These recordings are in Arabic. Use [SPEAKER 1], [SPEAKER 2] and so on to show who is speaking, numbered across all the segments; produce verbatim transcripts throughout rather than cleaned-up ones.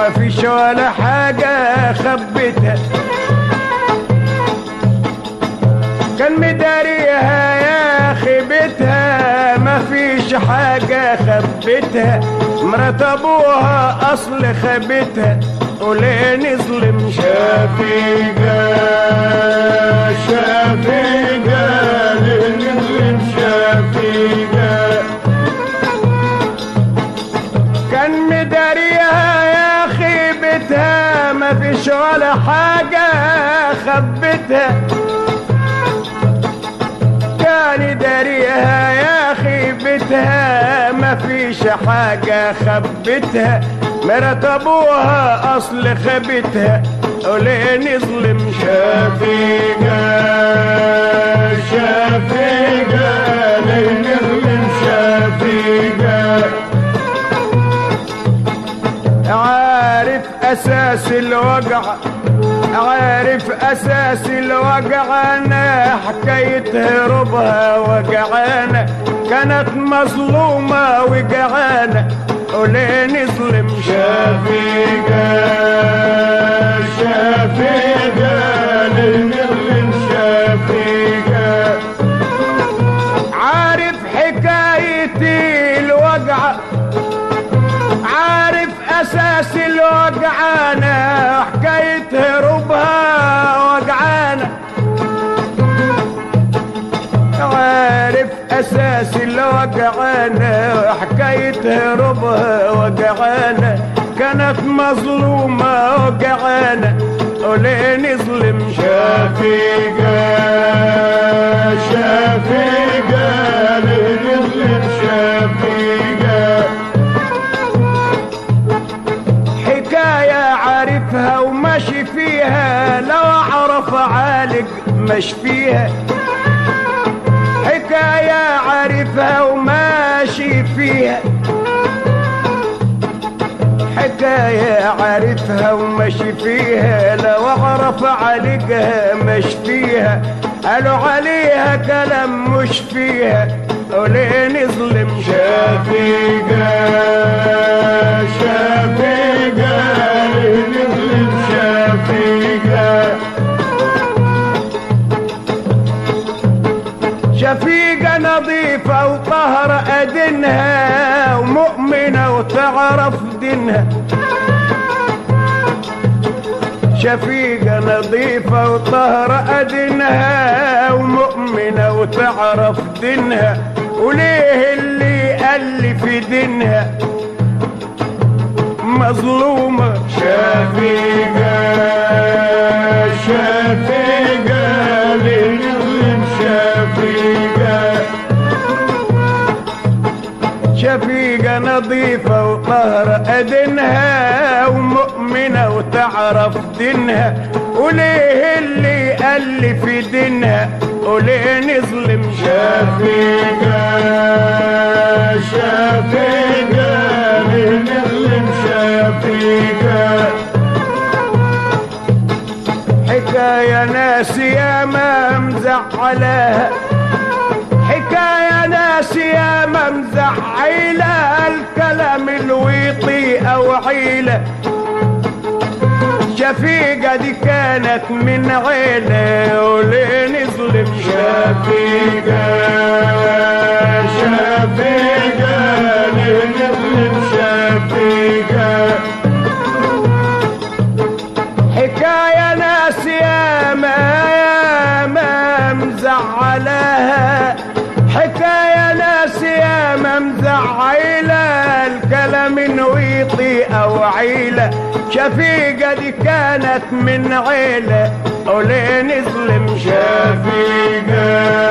[SPEAKER 1] ما فيش ولا حاجة خبتها، كان مداريها يا خيبتها ما فيش حاجة خبتها، مرات ابوها اصل خبتها وليه نظلم شفيقة شفيقة ليه نظلم شفيقة، كان مداريها يا خيبتها ما فيش ولا حاجة خبتها، كان داريها يا خيبتها ما فيش حاجة خبتها، مرات ابوها اصل خبتها وليه نظلم شفيقة شفيقة ليه نظلم شفيقة، عارف اساس الوجع عارف اساس الوجع انا حكاية هربها وجعانة، كانت مظلومة وجعانة وليه نظلم شفيقة شفيقة ليه نظلم شفيقة، عارف حكايتي الوجع عارف اساس الوجعانة حكاية هروبها وجعانة، عارف اساس الوجعانة حكاية هروبها وجعانة، كانت مظلومة وجعانة وليه نظلم شفيقة شفيقة ليه نظلم شفيقة، حكاية عارفها وماشي فيها لو اعرف اعالج مش فيها، حكاية عارفها وماشي فيها حكاية عارفها وماشي فيها لو اعرف اعالجها مش فيها، قالوا عليها كلام مش فيها وليه نظلم شفيقة شفيقة ليه نظلم شفيقة، شفيقة نظيفة وطهر أدنها ومؤمنة وتعرف دينها، شفيقة نظيفة وطهر أدنها ومؤمنة وتعرف دينها، وليه اللي قال في دينها مظلومة شفيقة شفيقة ليه نظلم شفيقة، شفيقة نظيفة وطهر أدنها ومؤمنة وتعرف دينها، وليه اللي قال في دينها وليه نظلم شفيقة شفيقة ليه نظلم شفيقة، حكاية ناس ياما مزعلاها حكاية ناس ياما مزعلة الكلام الويطي او عيلة، شفيقة دي كانت من عيلة وليه نظلم شفيقة شفيقة ليه نظلم شفيقة، حكاية ناس ياما ياما مزعلاها حكاية ناس ياما مزعلة الكلام نويطي او عيلة، شفيقة دي كانت من عيلة وليه نظلم شفيقة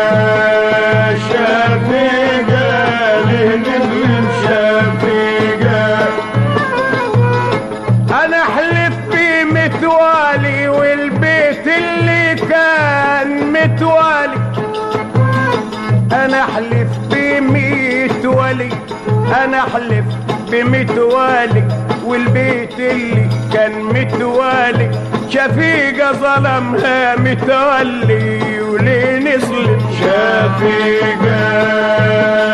[SPEAKER 1] شفيقة ليه نظلم شفيقة، انا احلف في متوالي والبيت اللي كان متوالي، انا احلف بميت ولي انا احلف بميت والي والبيت اللي كان متوالي، شفيقة ظلمها متولي وليه نظلم شفيقة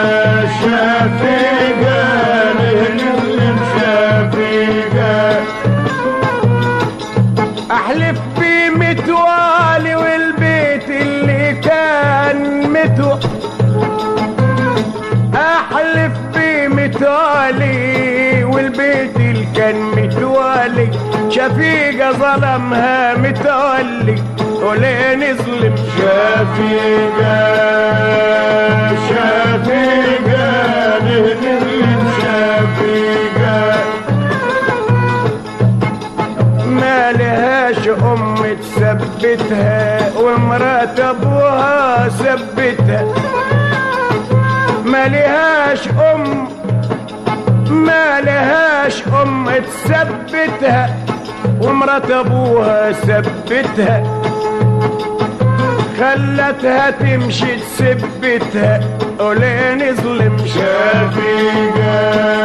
[SPEAKER 1] شفيقة ليه نظلم شفيقة، متوالي والبيت اللي كان متوالي شفيقة ظلمها متولي وليه نظلم
[SPEAKER 2] شفيقة شفيقة نظلم شفيقة
[SPEAKER 1] ما لهاش ام تثبتها ومرات ابوها ثبتها ما لهاش ام ما لهاش ام تثبتها ومرات ابوها ثبتها خلتها تمشي تثبتها وليه نظلم
[SPEAKER 2] شفيقة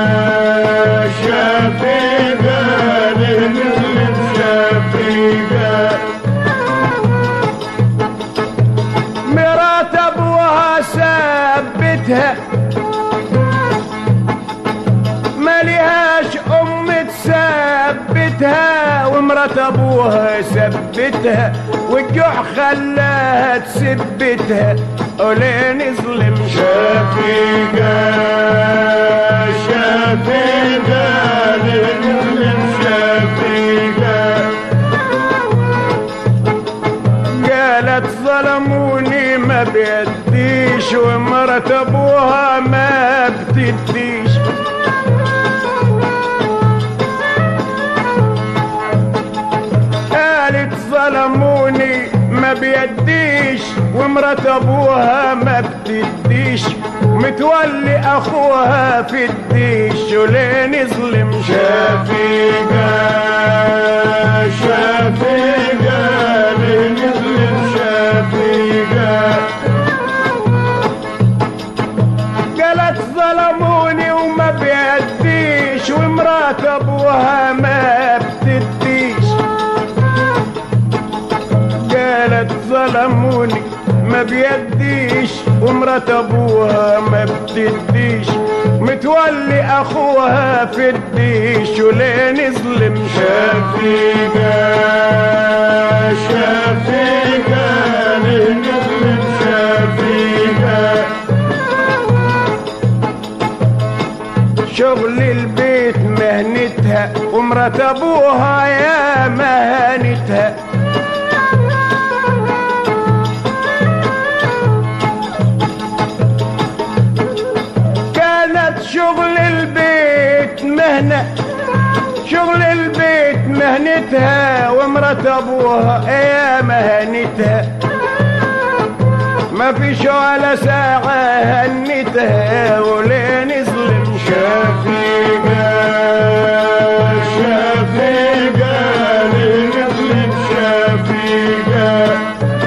[SPEAKER 2] شفيقة نظلم شفيقة
[SPEAKER 1] مرات ابوها ثبتها ما لهاش ام تثبتها ومرات ابوها ثبتها والجوع خلاها تثبتها وليه نظلم
[SPEAKER 2] شفيقة شفيقة نظلم شفيقة
[SPEAKER 1] قالت ظلموني ما بيديش ومرات ابوها ما بتديش قالت ظلموني ما بيديش ومرات ابوها ما بتديش متولي اخوها في الديش وليه نظلم
[SPEAKER 2] شفيقة شفيقة نظلم شفيقة
[SPEAKER 1] قالت ظلموني وما بيديش ومرات ابوها ما بتديش قالت ظلموني ما بيديش ومرات ابوها ما بتديش متولي اخوها في الديش وليه نظلم
[SPEAKER 2] شفيقة شفيقة نظلم شفيقة
[SPEAKER 1] شغل البيت مهنتها ومرات ابوها يا مهانتها كانت شغل البيت مهنة شغل البيت مهنتها ومرات ابوها يا مهنتها ما فيش ولا ساعة هنتها وليه نظلم
[SPEAKER 2] شفيقة شفيقة نظلم شفيقة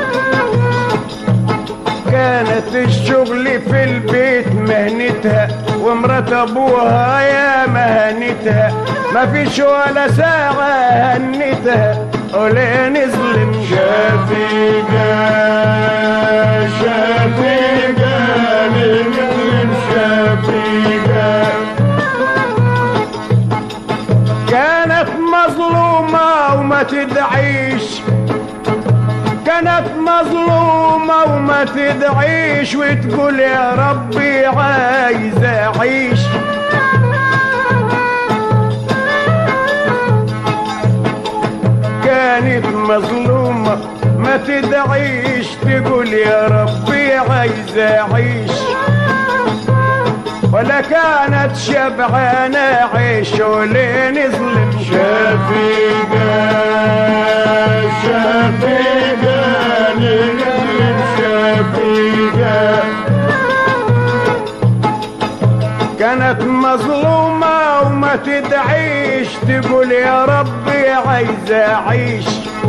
[SPEAKER 1] كانت الشغل في البيت مهنتها ومرات ابوها يا مهنتها ما فيش ولا ساعة هنتها وليه نظلم
[SPEAKER 2] شفيقة شفيقة نظلم شفيقة
[SPEAKER 1] كانت مظلومة وما تدعيش كانت مظلومة وما تدعيش وتقول يا ربي عايزة أعيش كانت مظلومة ما تدعيش تقول يا ربي عايزة أعيش ولا كانت شبعانة عيش وليه نظلم
[SPEAKER 2] شفيقة شفيقة نظلم شفيقة
[SPEAKER 1] كانت مظلومة وما تدعيش تقول يا ربي عايزة أعيش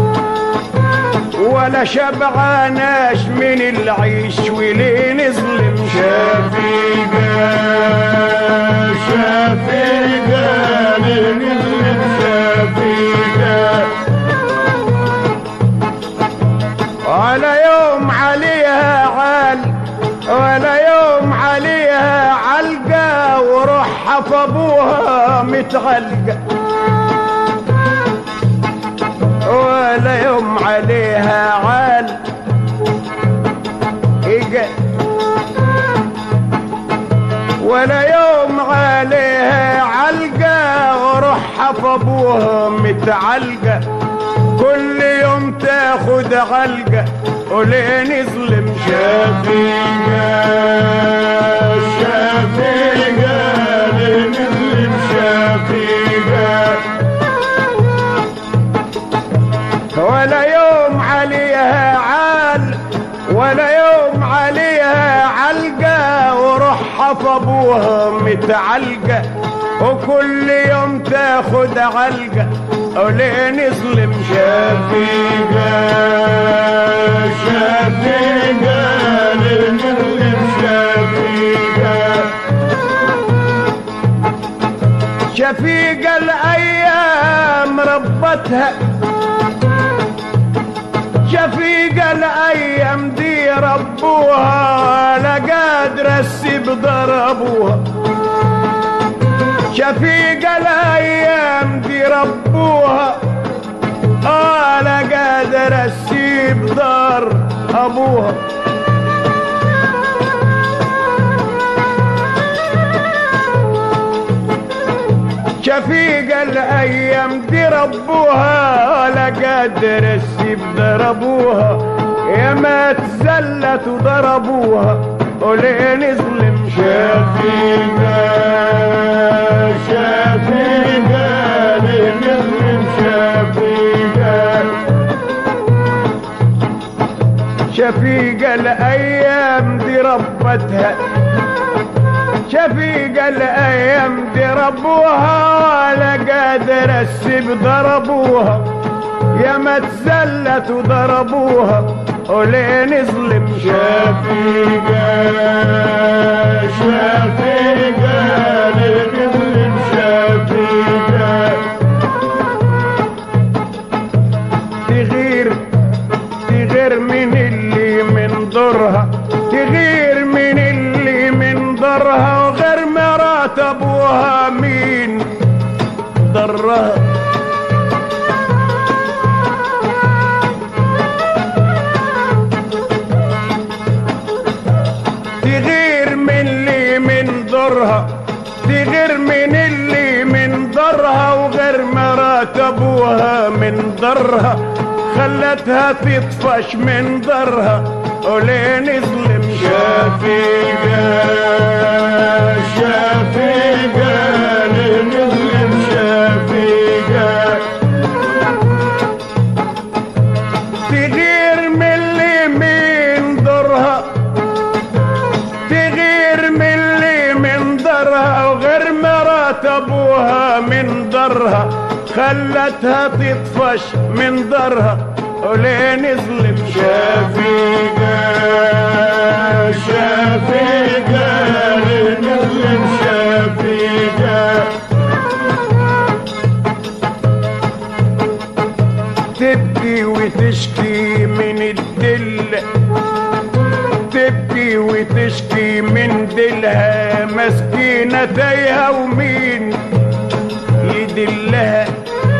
[SPEAKER 1] ولا شبعاناش من العيش وليه نظلم
[SPEAKER 2] شفيقة شفيقة نظلم شفيقة
[SPEAKER 1] ولا يوم عليها عال ولا يوم عليها علقة وروحها في ابوها متعلقة ولا يوم عليها عال ولا يوم عليها في ابوها متعلقة، كل يوم تاخد علقة وليه نظلم
[SPEAKER 2] شفيقة شفيقة لنظلم شفيقة،
[SPEAKER 1] ولا يوم عليها عال ولا يوم عليها علقة، وروحها في ابوها متعلقة، وكل يوم تاخد علقة وليه نظلم
[SPEAKER 2] شفيقة شفيقة لنظلم شفيقة.
[SPEAKER 1] شفيقة الايام ربتها، شفيقة الايام دي ربوها، لا قادرة تسيب ضربوها. شفيقة الايام دي ربوها، آه لا قادرة تسيب دار ابوها. شفيقة الايام دي ربوها، لا قادرة تسيب دار ابوها، يا ما تزلت وضربوها وليه نظلم
[SPEAKER 2] شفيقة شفيقة لنظلم شفيقة.
[SPEAKER 1] شفيقة الايام دي ربتها، شفيقة الايام دي ربوها، لا قادرة تسيب ضربوها، يا ما تزلت وضربوها وليه نظلم
[SPEAKER 2] شفيقة شفيقة لنظلم شفيقة.
[SPEAKER 1] تغير تغير من اللي من ضرها، تغير من اللي من ضرها، وغير مرات ابوها مين ضرها. تغير من اللي من ضرها، تغير من اللي من ضرها، وغير مرات ابوها من ضرها، خلتها تطفش من ضرها وليه نظلم
[SPEAKER 2] شفيقة شفيقة لنظلم شفيقة.
[SPEAKER 1] تغير من اللي من ضرها، تغير من اللي من ضرها، وغير مرات ابوها من ضرها، خلتها تطفش من ضرها وليه نظلم
[SPEAKER 2] شفيقة شفيقة لنظلم شفيقة.
[SPEAKER 1] تبكي وتشكي من الدل، تبكي وتشكي من دلها، مسكينة تايهة ومين يدلها.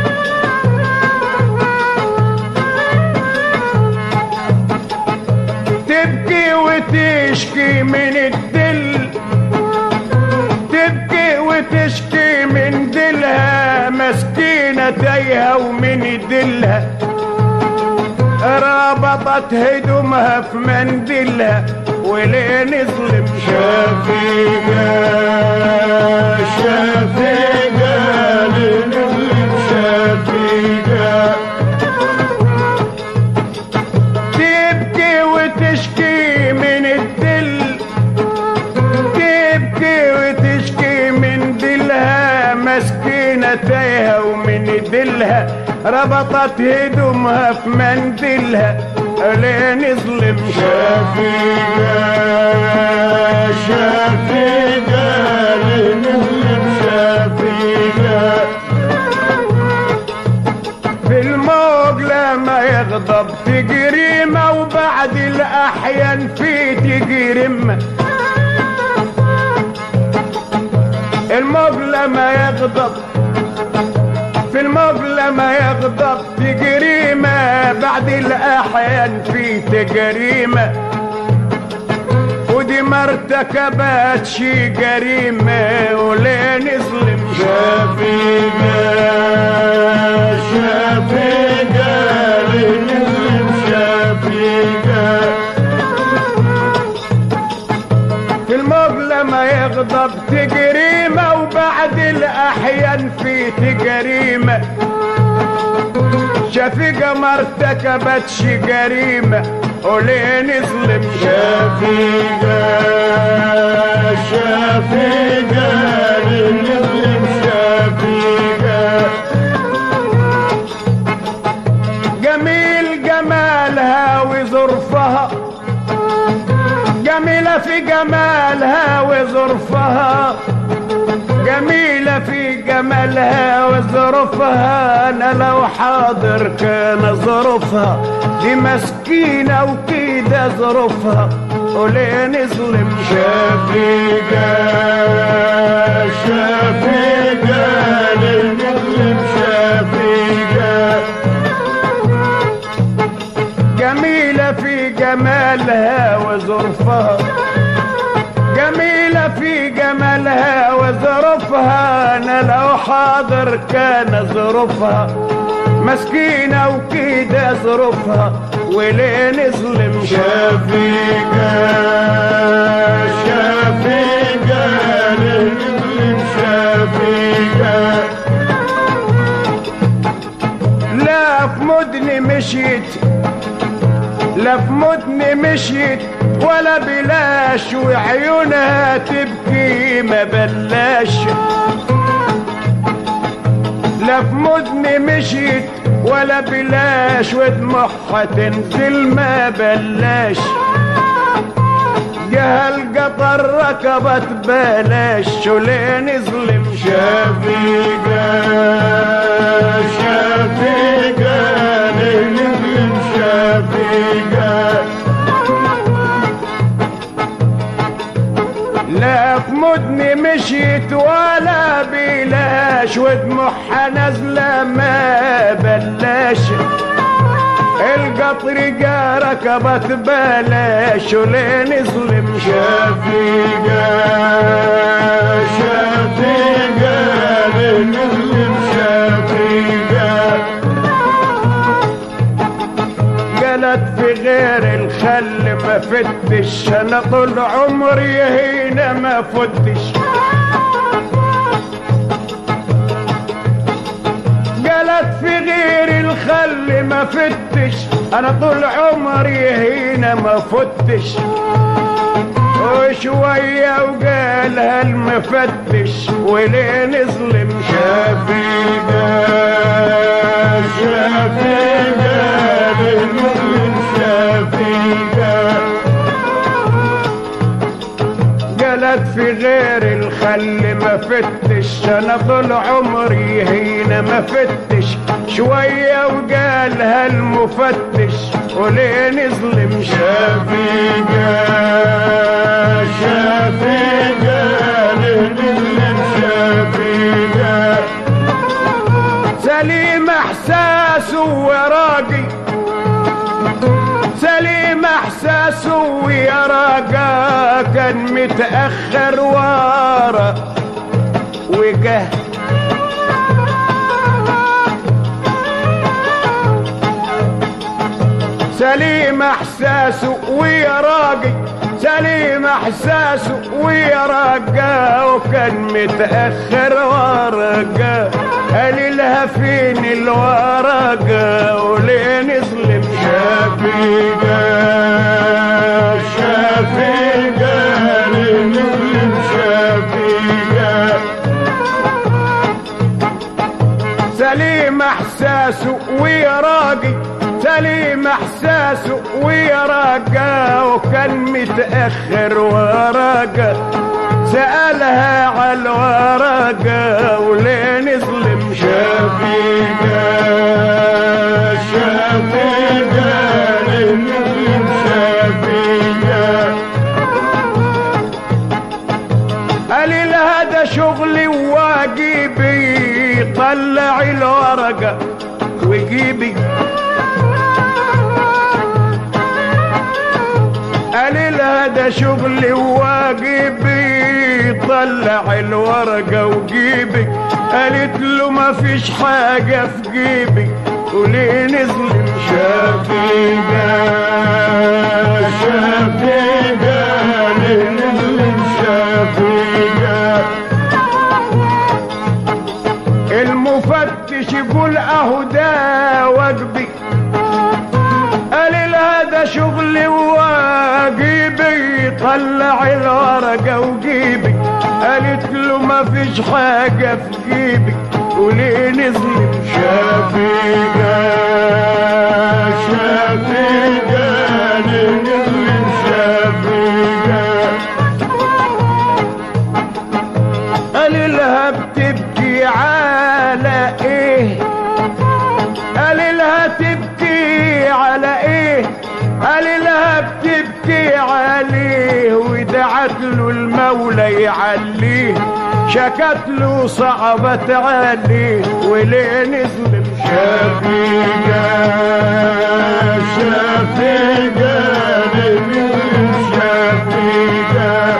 [SPEAKER 1] تبكي وتشكي من الدل، تبكي وتشكي من دلها، مسكينة تايهة ومن يدلها، رابطت هدومها في مندلها وليه نظلم
[SPEAKER 2] شفيقة شفيقة لنظلم شفيقة.
[SPEAKER 1] تبكي وتشكي من الدل، تبكي وتشكي من دلها، مسكينة تايهة ومن دلها، ربطت هدومها في مندلها ليه نظلم
[SPEAKER 2] شفيقة شفيقة لنظلم شفيقة.
[SPEAKER 1] في الموج لما يغضب تجريمة، وبعد الأحيان في تجريمة. الموج لما يغضب، في الموج لما يغضب تجريمة، بعد الأحيان في تجريمة، ودي ما ارتكبت شي جريمة وليه نظلم
[SPEAKER 2] شفيقة شفيقة للمسلم شفيقة
[SPEAKER 1] في الموج لما يغضب تجريمة وبعد الأحيان في تجريمة شفيقة ما ارتكبتش جريمة وليه نظلم
[SPEAKER 2] شفيقة شفيقة للمسلم شفيقة
[SPEAKER 1] جميل جمالها وظرفها جميلة في جمالها وظرفها جميلة في جمالها وظروفها أنا لو حاضر كان ظروفها دي مسكينة وكده ظروفها وليه نظلم
[SPEAKER 2] شفيقة شفيقة للمسلم شفيقة
[SPEAKER 1] جميلة في جمالها وظروفها جميلة في جمالها وظروفها أنا لو حاضر كان ظروفها مسكينة وكده ظروفها وليه نظلم
[SPEAKER 2] شفيقة شفيقة للمسلم شفيقة
[SPEAKER 1] لا في مدن مشيت لا في مدن مشيت ولا بلاش وعيونها تبكي ما بلاش لا في مدن مشيت ولا بلاش ودموعها تنزل ما بلاش جهل قطر ركبت بلاش وليه نظلم
[SPEAKER 2] شفيقة شفيقة للمسلم شفيقة
[SPEAKER 1] لا في مدن مشيت ولا بلاش ودموعها نازله ما بلاش القطر جا ركبت بلاش وليه نظلم
[SPEAKER 2] شفيقة شفيقة للمسلم شفيقة
[SPEAKER 1] قالت في غير الخل ما فتش انا طول عمري هنا ما فتش قالت في غير الخل ما فتش انا طول عمري هنا ما فتش وشوية وقالها المفتش وليه نظلم
[SPEAKER 2] شفيقة شفيقة للمسلم شفيقة
[SPEAKER 1] قالت في غير الخل ما فتش انا طول عمري هنا ما فتش شوية وقالها المفتش وليه نظلم
[SPEAKER 2] شفيقة شفيقة للمسلم شفيقة
[SPEAKER 1] سليم احساسه وراقي سليم احساسه ويا راقا كان متأخر ورا وجه سليم احساسه ويا راقي سليم احساسه ويا راقا وكان متأخر ورقا قال لها فين الورقة وليه نظلم
[SPEAKER 2] شفيقة شفيقة للمسلم شفيقة
[SPEAKER 1] سليم احساسه ويا راقي سليم احساسه ويا راقا وكان متأخر ورقا سألها على الورقة وليه نظلم
[SPEAKER 2] شفيقة شفيقة للمسلم شفيقة
[SPEAKER 1] قال لها ده شغلي وواجبي طلع الورقة وجيبي قال لها ده شغلي وواجبي طلع الورقة وجيبك، قالت له ما فيش حاجة في جيبك وليه نظلم
[SPEAKER 2] شفيقة شفيقة ليه نظلم شفيقة.
[SPEAKER 1] المفتش يقول اهو ده واجبي، قال لها ده شغلي وواجبي، طلع الورقة وجيبي، قالت له ما فيش حاجة في جيبك وليه نظلم
[SPEAKER 2] شفيقة شفيقة ليه نظلم شفيقة.
[SPEAKER 1] قال لها بتبكي على ايه، قال لها تبكي على ايه، قال لها بتبكي عليه، ودعت له المولى يعليه، شكت له صعبت عليه وليه نظلم
[SPEAKER 2] شفيقة شفيقة ليه نظلم شفيقة.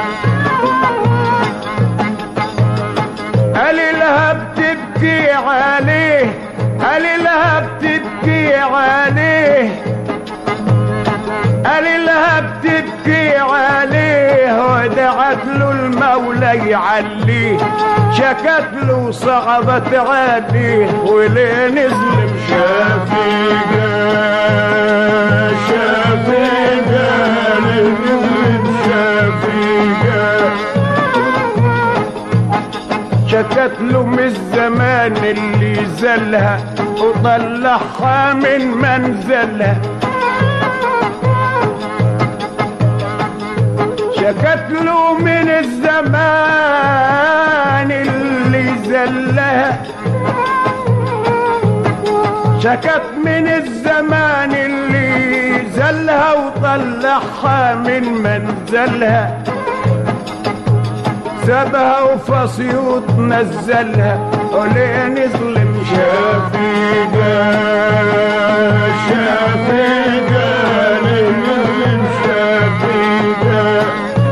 [SPEAKER 1] قال لها بتبكي عليه، قال لها بتبكي عليه، قال لها بتبكي عليه، ودعت له المولى يعليه، شكت له صعبت عليه وليه نظلم
[SPEAKER 2] شفيقة شفيقة ليه نظلم شفيقة.
[SPEAKER 1] شكت له من الزمان اللي زلها وطلعها من منزلها، شكت له من الزمان اللي زلها، شكت من الزمان اللي زلها وطلعها من منزلها، سابها وفصيوط نزلها وليه نظلم
[SPEAKER 2] شفيقة شفيقة ليه نظلم شفيقة.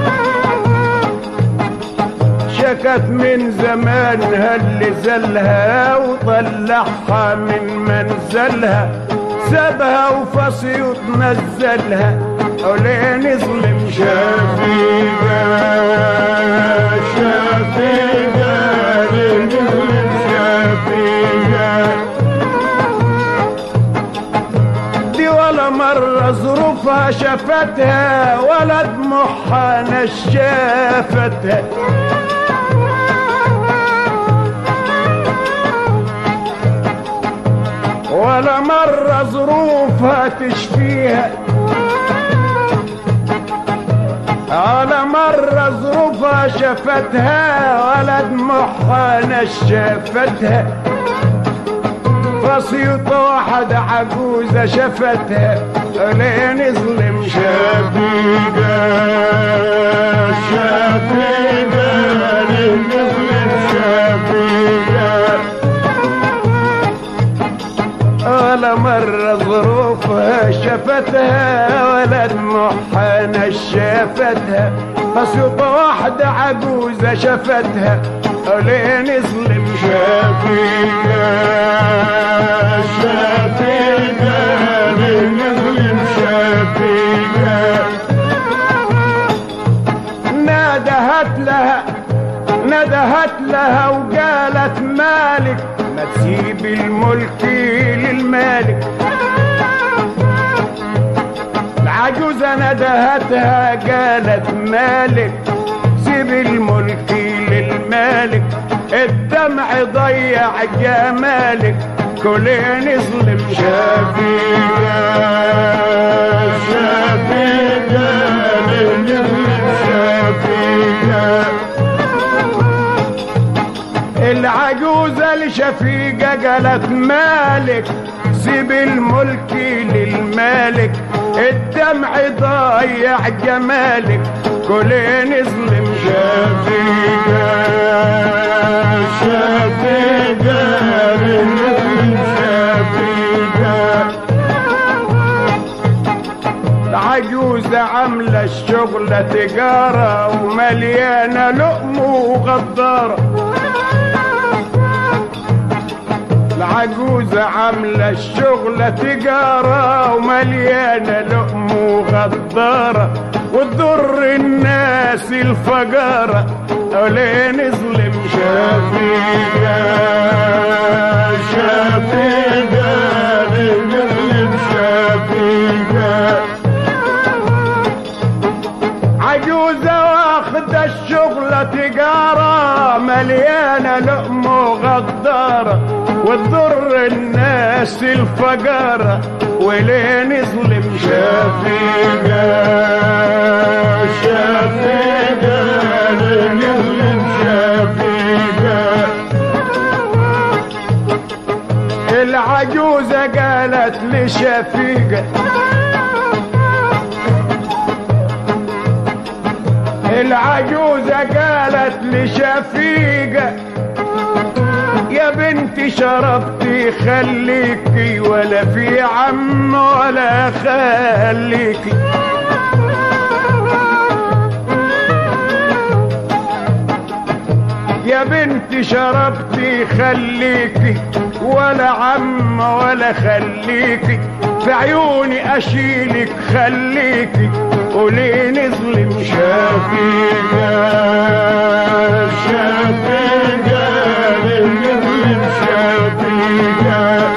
[SPEAKER 1] شكت من زمانها اللي زلها وطلعها من منزلها، سابها وفصيوط نزلها وليه نظلم
[SPEAKER 2] شفيقة شفيقة ليه نظلم شفيقة.
[SPEAKER 1] دي ولا مرة ظروفها شافتها ولا دموعها نشافتها، ولا مرة ظروفها تشفيها، على مرة ظروفها شفتها ولا دموعها نشفتها، فصيطة واحدة عجوزة شفتها ليه نظلم
[SPEAKER 2] شفيقة شفيقة ليه نظلم شفيقة.
[SPEAKER 1] ولا مرة ظروفها شفتها ولا دموعها نشفتها، فصيطة واحدة عجوزة شفتها وليه نظلم
[SPEAKER 2] شفيقة شفيقة ليه نظلم شفيقة.
[SPEAKER 1] ندهت لها ندهت لها وقالت مالك ما تسيب الملك للمالك، العجوزة ندهتها قالت مالك سيب الملك للمالك، الدمع ضيع جمالك كلنا نظلم
[SPEAKER 2] شفيقة شفيقة ليه نظلم شفيقة.
[SPEAKER 1] العجوزة لشفيقة قالت مالك سيب الملك للمالك، الدمع ضيع جمالك كلنا نظلم
[SPEAKER 2] شفيقة شفيقة ليه نظلم شفيقة.
[SPEAKER 1] العجوزة عاملة الشغلة تجارة ومليانة لقم وغدارة. العجوزة عاملة الشغلة تجارة ومليانة لقم وغدارة وتضر الناس الفجارة. وليه نظلم
[SPEAKER 2] شفيقة شفيقة نظلم شفيقة.
[SPEAKER 1] عجوزة واخدة الشغلة تجارة مليانة لقم وغدارة وتضر الناس الفجارة. وليه نظلم
[SPEAKER 2] شفيقة شفيقة نظلم شفيقة.
[SPEAKER 1] العجوزة قالت لشفيقة العجوزة قالت لشفيقة يا بنتي شربتي خليكي ولا في عم ولا خليكي. يا بنتي شربتي خليكي ولا عم ولا خليكي. في عيوني اشيلك خليكي. وليه نظلم
[SPEAKER 2] شفيقة شفيقة نظلم شفيقة.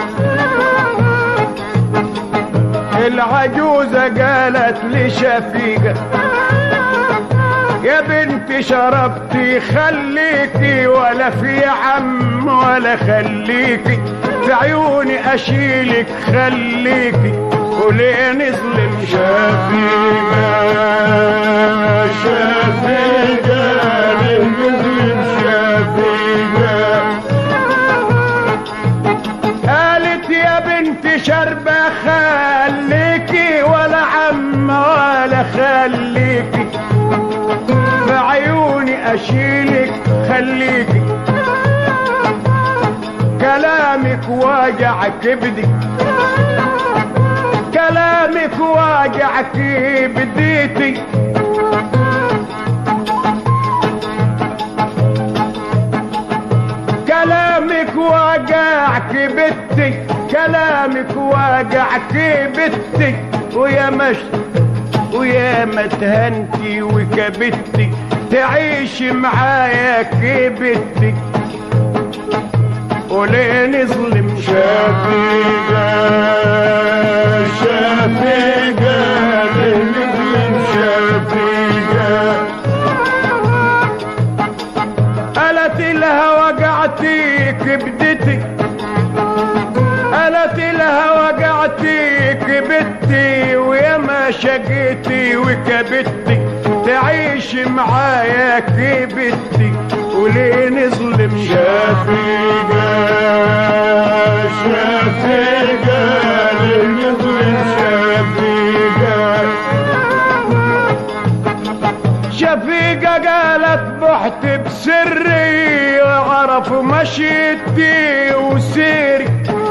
[SPEAKER 1] العجوزة قالت لشفيقة يا بنتي شربتي خليكي ولا في عم ولا خليكي. في عيوني اشيلك خليكي. وليه نظلم
[SPEAKER 2] شفيقة شفيقة نظلم شفيقة.
[SPEAKER 1] قالت يا بنتي شربة خليكي ولا عم ولا خليكي. في عيوني اشيلك خليكي. كلامك واجع كبدي كلامك واجع كبديتي. كلامك واجع كبدتي كلامك واجع كبدتي. ويا مش ويا ما تهنتي وكبدتي تعيشي معايا كبدتي. وليه نظلم
[SPEAKER 2] شفيقة شفيقة نظلم شفيقة.
[SPEAKER 1] قالت لها وجعتي كبدتي قالت لها وجعتي كبدتي. ويا ما شقيتي وكبدتي تعيشي معايا كبدتي. وليه نظلم
[SPEAKER 2] شفيقة شفيقة نظلم شفيقة.
[SPEAKER 1] شفيقة قالت بحت بسري وعرفوا مشيتي وسيري.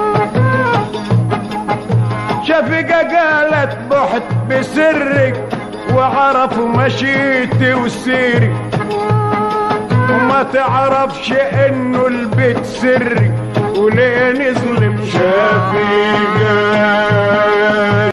[SPEAKER 1] شفيقة قالت بحت بسري وعرفوا مشيتي وسيري. وما تعرفش انه البيت سري. وليه نظلم
[SPEAKER 2] شفيقة